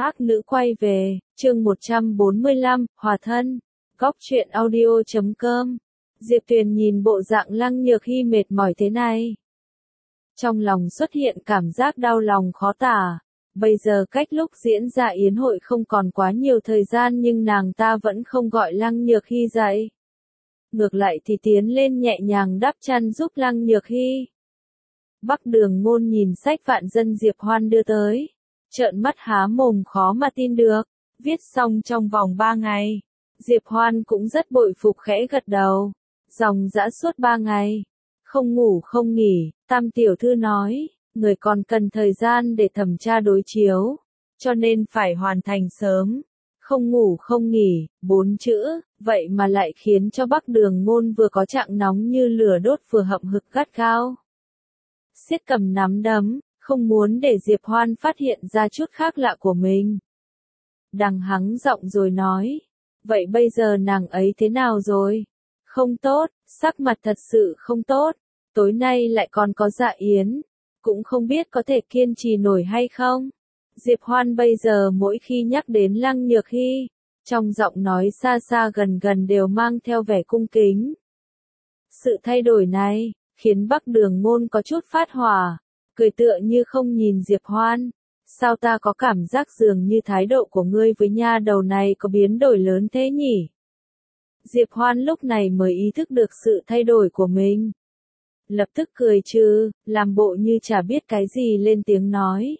Ác nữ quay về, chương 145, hòa thân, góc truyện audio.com. Diệp Tuyền nhìn bộ dạng Lăng Nhược Hy mệt mỏi thế này. Trong lòng xuất hiện cảm giác đau lòng khó tả. Bây giờ cách lúc diễn ra yến hội không còn quá nhiều thời gian nhưng nàng ta vẫn không gọi Lăng Nhược Hy dậy. Ngược lại thì tiến lên nhẹ nhàng đắp chăn giúp Lăng Nhược Hy. Bắc Đường Ngôn nhìn sách vạn dân Diệp Hoan đưa tới. Trợn mắt há mồm khó mà tin được, viết xong trong vòng 3 ngày. Diệp Hoan cũng rất bội phục khẽ gật đầu. Dòng dã suốt 3 ngày. Không ngủ không nghỉ, Tam tiểu thư nói, người còn cần thời gian để thẩm tra đối chiếu. Cho nên phải hoàn thành sớm. Không ngủ không nghỉ, 4 chữ, vậy mà lại khiến cho Bắc Đường Ngôn vừa có trạng nóng như lửa đốt vừa hậm hực gắt gao. Siết cầm nắm đấm. Không muốn để Diệp Hoan phát hiện ra chút khác lạ của mình. Đằng hắng giọng rồi nói. Vậy bây giờ nàng ấy thế nào rồi? Không tốt, sắc mặt thật sự không tốt. Tối nay lại còn có dạ yến. Cũng không biết có thể kiên trì nổi hay không? Diệp Hoan bây giờ mỗi khi nhắc đến Lăng Nhược Hy, trong giọng nói xa xa gần gần đều mang theo vẻ cung kính. Sự thay đổi này, khiến Bắc Đường Ngôn có chút phát hỏa. Cười tựa như không nhìn Diệp Hoan. Sao ta có cảm giác dường như thái độ của ngươi với nha đầu này có biến đổi lớn thế nhỉ? Diệp Hoan lúc này mới ý thức được sự thay đổi của mình. Lập tức cười trừ, làm bộ như chả biết cái gì lên tiếng nói.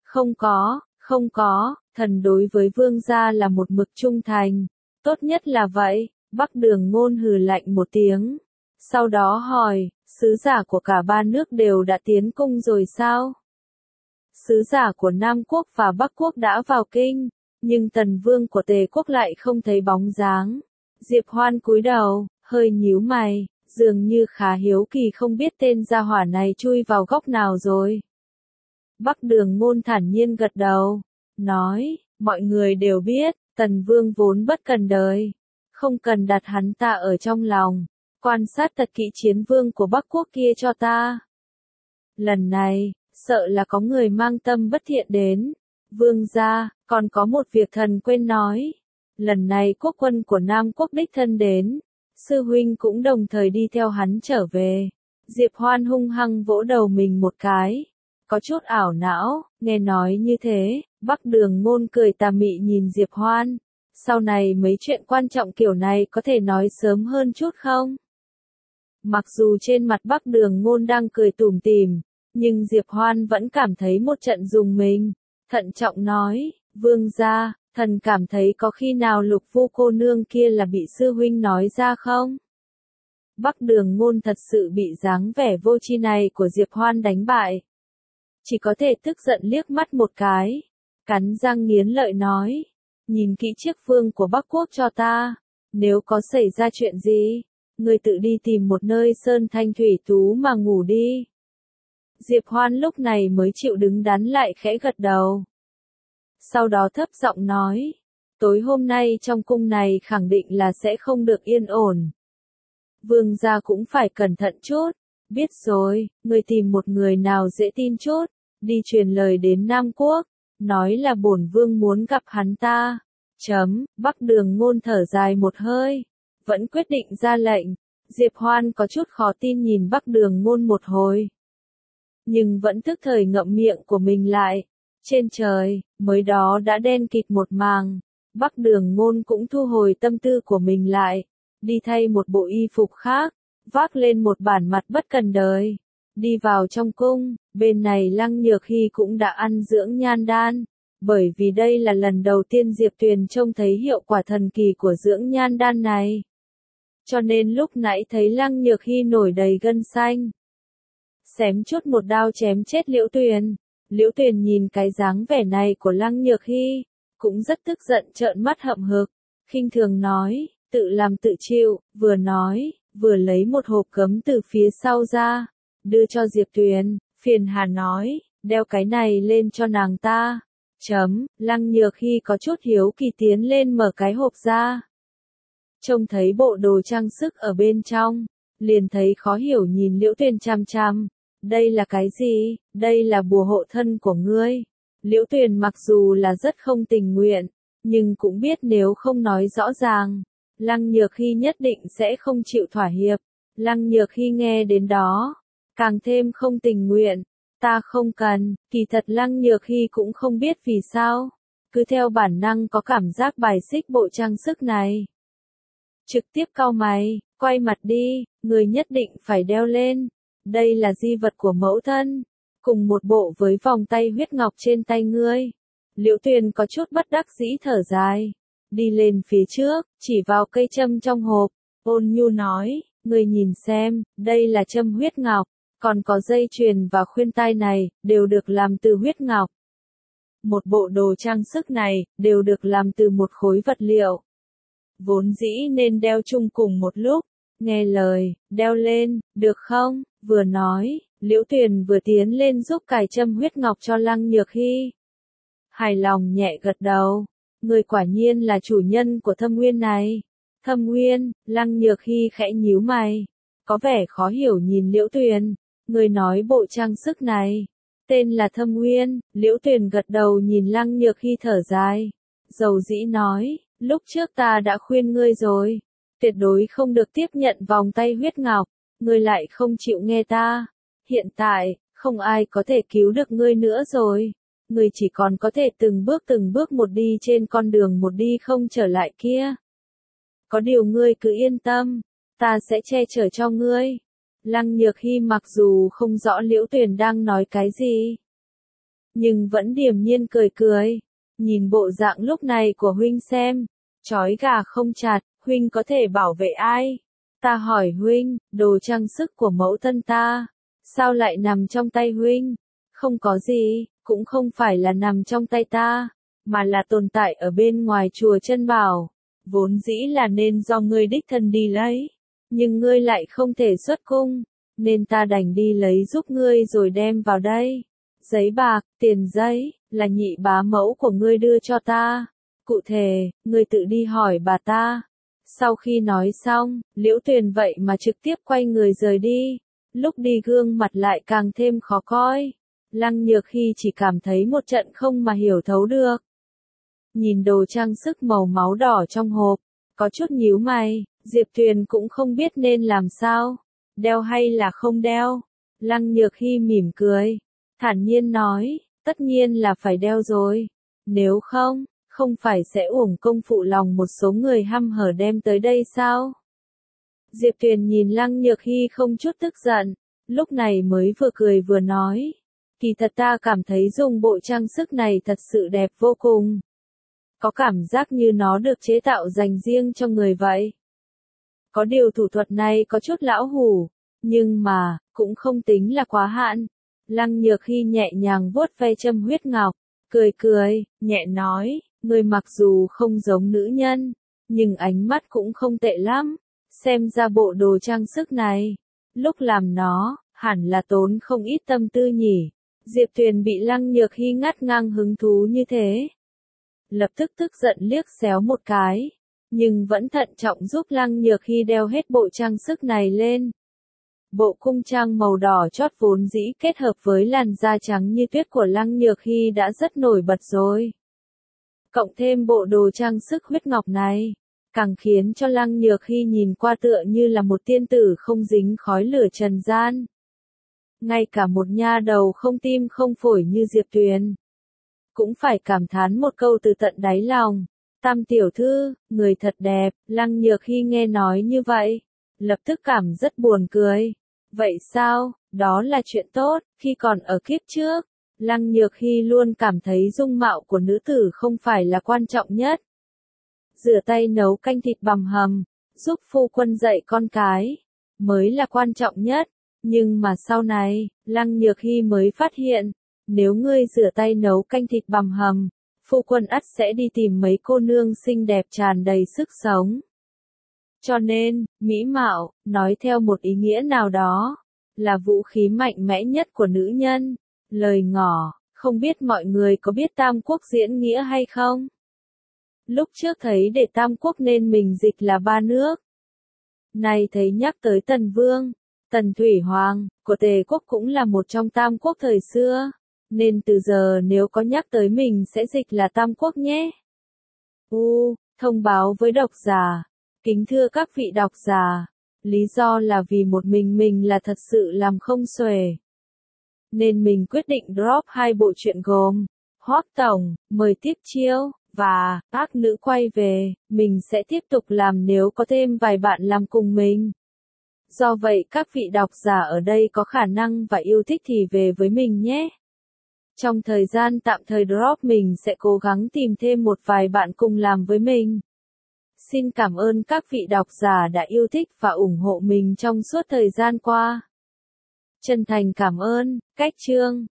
Không có, thần đối với vương gia là một mực trung thành. Tốt nhất là vậy, Bắc Đường Ngôn hừ lạnh một tiếng. Sau đó hỏi, sứ giả của cả ba nước đều đã tiến cung rồi sao? Sứ giả của Nam Quốc và Bắc Quốc đã vào kinh, nhưng tần vương của Tề Quốc lại không thấy bóng dáng. Diệp Hoan cúi đầu, hơi nhíu mày, dường như khá hiếu kỳ không biết tên gia hỏa này chui vào góc nào rồi. Bắc Đường Ngôn thản nhiên gật đầu, nói, mọi người đều biết, tần vương vốn bất cần đời, không cần đặt hắn ta ở trong lòng. Quan sát thật kỹ chiến vương của Bắc Quốc kia cho ta. Lần này, sợ là có người mang tâm bất thiện đến. Vương gia, còn có một việc thần quên nói. Lần này quốc quân của Nam Quốc đích thân đến. Sư huynh cũng đồng thời đi theo hắn trở về. Diệp Hoan hung hăng vỗ đầu mình một cái. Có chút ảo não, nghe nói như thế, Bắc Đường Ngôn cười tà mị nhìn Diệp Hoan. Sau này mấy chuyện quan trọng kiểu này có thể nói sớm hơn chút không? Mặc dù trên mặt Bắc Đường Ngôn đang cười tủm tỉm, nhưng Diệp Hoan vẫn cảm thấy một trận rùng mình. Thận trọng nói, vương gia, thần cảm thấy có khi nào Lục Vu cô nương kia là bị sư huynh nói ra không? Bắc Đường Ngôn thật sự bị dáng vẻ vô tri này của Diệp Hoan đánh bại. Chỉ có thể tức giận liếc mắt một cái, cắn răng nghiến lợi nói, nhìn kỹ chiếc vương của Bắc Quốc cho ta, nếu có xảy ra chuyện gì, ngươi tự đi tìm một nơi sơn thanh thủy tú mà ngủ đi. Diệp Hoan lúc này mới chịu đứng đắn lại khẽ gật đầu. Sau đó thấp giọng nói, tối hôm nay trong cung này khẳng định là sẽ không được yên ổn. Vương gia cũng phải cẩn thận chút, biết rồi, ngươi tìm một người nào dễ tin chút, đi truyền lời đến Nam Quốc, nói là bổn vương muốn gặp hắn ta. Bắc Đường Ngôn thở dài một hơi, vẫn quyết định ra lệnh. Diệp Hoan có chút khó tin nhìn Bắc Đường Ngôn một hồi. Nhưng vẫn tức thời ngậm miệng của mình lại. Trên trời, mới đó đã đen kịt một màng. Bắc Đường Ngôn cũng thu hồi tâm tư của mình lại. Đi thay một bộ y phục khác. Vác lên một bản mặt bất cần đời. Đi vào trong cung, bên này Lăng Nhược Hy cũng đã ăn dưỡng nhan đan. Bởi vì đây là lần đầu tiên Diệp Tuyền trông thấy hiệu quả thần kỳ của dưỡng nhan đan này. Cho nên lúc nãy thấy Lăng Nhược Hy nổi đầy gân xanh. Xém chút một đao chém chết Liễu Tuyền. Liễu Tuyền nhìn cái dáng vẻ này của Lăng Nhược Hy, cũng rất tức giận trợn mắt hậm hực, khinh thường nói, tự làm tự chịu, vừa nói, vừa lấy một hộp gấm từ phía sau ra, đưa cho Diệp Tuyền, phiền hà nói, đeo cái này lên cho nàng ta. Lăng Nhược Hy có chút hiếu kỳ tiến lên mở cái hộp ra. Trông thấy bộ đồ trang sức ở bên trong, liền thấy khó hiểu nhìn Liễu Tuyền chằm chằm. Đây là cái gì? Đây là bùa hộ thân của ngươi. Liễu Tuyền mặc dù là rất không tình nguyện, nhưng cũng biết nếu không nói rõ ràng, Lăng Nhược Hy nhất định sẽ không chịu thỏa hiệp. Lăng Nhược Hy nghe đến đó, càng thêm không tình nguyện. Ta không cần, kỳ thật Lăng Nhược Hy cũng không biết vì sao, cứ theo bản năng có cảm giác bài xích bộ trang sức này. Trực tiếp cau mày, quay mặt đi, người nhất định phải đeo lên. Đây là di vật của mẫu thân, cùng một bộ với vòng tay huyết ngọc trên tay ngươi. Liễu Tuyền có chút bất đắc dĩ thở dài, đi lên phía trước, chỉ vào cây châm trong hộp, ôn nhu nói, ngươi nhìn xem, đây là châm huyết ngọc, còn có dây chuyền và khuyên tai này, đều được làm từ huyết ngọc. Một bộ đồ trang sức này, đều được làm từ một khối vật liệu. Vốn dĩ nên đeo chung cùng một lúc, nghe lời, đeo lên, được không? Vừa nói, Liễu Tuyền vừa tiến lên giúp cài châm huyết ngọc cho Lăng Nhược Hy. Hài lòng nhẹ gật đầu, người quả nhiên là chủ nhân của thâm nguyên này. Thâm nguyên, Lăng Nhược Hy khẽ nhíu mày, có vẻ khó hiểu nhìn Liễu Tuyền, người nói bộ trang sức này, tên là thâm nguyên. Liễu Tuyền gật đầu nhìn Lăng Nhược Hy thở dài, dầu dĩ nói, lúc trước ta đã khuyên ngươi rồi, tuyệt đối không được tiếp nhận vòng tay huyết ngọc, ngươi lại không chịu nghe ta. Hiện tại, không ai có thể cứu được ngươi nữa rồi. Ngươi chỉ còn có thể từng bước một đi trên con đường một đi không trở lại kia. Có điều ngươi cứ yên tâm, ta sẽ che chở cho ngươi. Lăng Nhược Hy mặc dù không rõ Liễu Tuyền đang nói cái gì, nhưng vẫn điềm nhiên cười cười. Nhìn bộ dạng lúc này của huynh xem, trói gà không chặt, huynh có thể bảo vệ ai? Ta hỏi huynh, đồ trang sức của mẫu thân ta, sao lại nằm trong tay huynh? Không có gì, cũng không phải là nằm trong tay ta, mà là tồn tại ở bên ngoài chùa Chân Bảo. Vốn dĩ là nên do ngươi đích thân đi lấy, nhưng ngươi lại không thể xuất cung, nên ta đành đi lấy giúp ngươi rồi đem vào đây. Giấy bạc, tiền giấy, là nhị bá mẫu của ngươi đưa cho ta. Cụ thể, ngươi tự đi hỏi bà ta. Sau khi nói xong, Liễu Tuyền vậy mà trực tiếp quay người rời đi. Lúc đi gương mặt lại càng thêm khó coi. Lăng Nhược Hy chỉ cảm thấy một trận không mà hiểu thấu được. Nhìn đồ trang sức màu máu đỏ trong hộp, có chút nhíu mày, Diệp Tuyền cũng không biết nên làm sao, đeo hay là không đeo. Lăng Nhược Hy mỉm cười, thản nhiên nói, tất nhiên là phải đeo rồi, nếu không, không phải sẽ uổng công phụ lòng một số người hăm hở đem tới đây sao? Diệp Tuyền nhìn Lăng Nhược Hy không chút tức giận, lúc này mới vừa cười vừa nói, kỳ thật ta cảm thấy dùng bộ trang sức này thật sự đẹp vô cùng. Có cảm giác như nó được chế tạo dành riêng cho người vậy. Có điều thủ thuật này có chút lão hủ, nhưng mà, cũng không tính là quá hạn. Lăng Nhược Hy nhẹ nhàng vuốt ve châm huyết ngọc, cười cười, nhẹ nói, người mặc dù không giống nữ nhân, nhưng ánh mắt cũng không tệ lắm. Xem ra bộ đồ trang sức này, lúc làm nó, hẳn là tốn không ít tâm tư nhỉ. Diệp Tuyền bị Lăng Nhược Hy ngắt ngang hứng thú như thế, lập tức tức giận liếc xéo một cái, nhưng vẫn thận trọng giúp Lăng Nhược Hy đeo hết bộ trang sức này lên. Bộ cung trang màu đỏ chót vốn dĩ kết hợp với làn da trắng như tuyết của Lăng Nhược Hy đã rất nổi bật rồi. Cộng thêm bộ đồ trang sức huyết ngọc này, càng khiến cho Lăng Nhược Hy nhìn qua tựa như là một tiên tử không dính khói lửa trần gian. Ngay cả một nha đầu không tim không phổi như Diệp Tuyền cũng phải cảm thán một câu từ tận đáy lòng. Tam tiểu thư, người thật đẹp. Lăng Nhược Hy nghe nói như vậy, lập tức cảm rất buồn cười. Vậy sao, đó là chuyện tốt. Khi còn ở kiếp trước, Lăng Nhược Hy luôn cảm thấy dung mạo của nữ tử không phải là quan trọng nhất. Rửa tay nấu canh thịt bằm hầm, giúp phu quân dạy con cái, mới là quan trọng nhất. Nhưng mà sau này, Lăng Nhược Hy mới phát hiện, nếu ngươi rửa tay nấu canh thịt bằm hầm, phu quân ắt sẽ đi tìm mấy cô nương xinh đẹp tràn đầy sức sống. Cho nên, mỹ mạo, nói theo một ý nghĩa nào đó, là vũ khí mạnh mẽ nhất của nữ nhân. Lời ngỏ, không biết mọi người có biết Tam Quốc diễn nghĩa hay không? Lúc trước thấy để Tam Quốc nên mình dịch là ba nước. Nay thấy nhắc tới Tần Vương, Tần Thủy Hoàng, của Tề Quốc cũng là một trong Tam Quốc thời xưa. Nên từ giờ nếu có nhắc tới mình sẽ dịch là Tam Quốc nhé. Thông báo với độc giả. Kính thưa các vị độc giả, lý do là vì một mình là thật sự làm không xuể. Nên mình quyết định drop 2 bộ truyện gồm Hoắc Tổng, Mời Tiếp Chiêu và Ác Nữ Quay Về. Mình sẽ tiếp tục làm nếu có thêm vài bạn làm cùng mình. Do vậy các vị độc giả ở đây có khả năng và yêu thích thì về với mình nhé. Trong thời gian tạm thời drop mình sẽ cố gắng tìm thêm một vài bạn cùng làm với mình. Xin cảm ơn các vị độc giả đã yêu thích và ủng hộ mình trong suốt thời gian qua. Chân thành cảm ơn, Cách Chương.